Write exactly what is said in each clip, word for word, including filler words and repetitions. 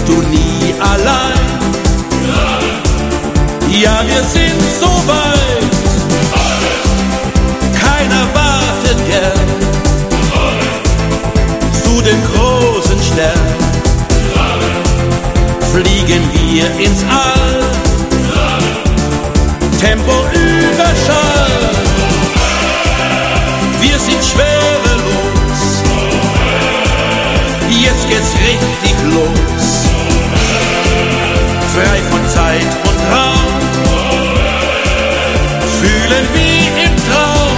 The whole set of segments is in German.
bist du nie allein. Ja, wir sind so weit, keiner wartet gern zu dem großen Stern. Fliegen wir ins All, Tempo Überschall. Wir sind schwerelos, jetzt geht's richtig los. Frei von Zeit und Raum, fühlen wie im Traum.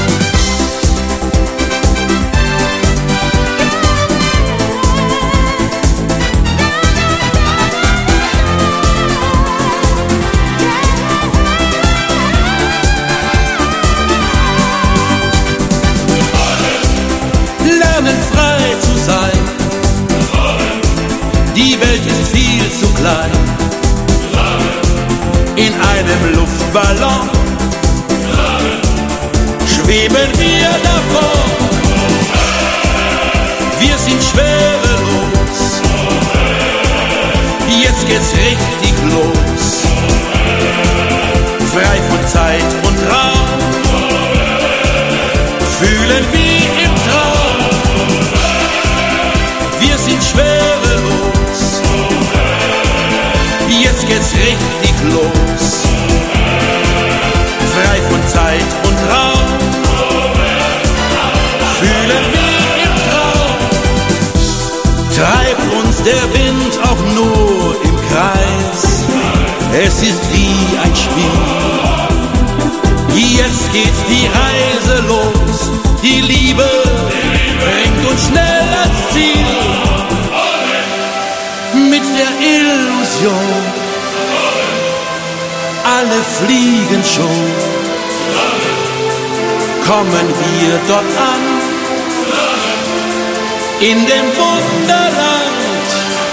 Lernen frei zu sein, die Welt ist viel zu klein. In einem Luftballon schweben wir davon. Wir sind schwerelos, jetzt geht's richtig los. Frei von Zeit und Raum, fühlen wie im Traum. Wir sind schwerelos, jetzt geht's richtig los. Frei von Zeit und Raum, fühlen wie im Traum. Treibt uns der Wind auch nur im Kreis, es ist wie ein Spiel. Jetzt geht die Reise los, die Liebe bringt uns schnell ans Ziel. Mit der Illusion, alle fliegen schon, kommen wir dort an, in dem Wunderland.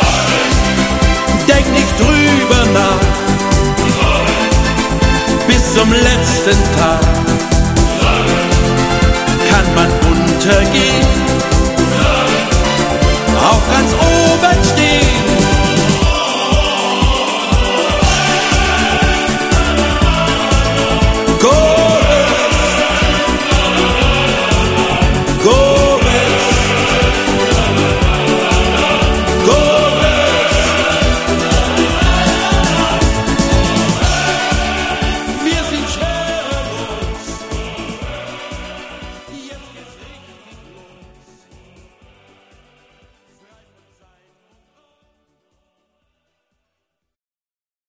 Denk nicht drüber nach, bis zum letzten Tag kann man untergehen.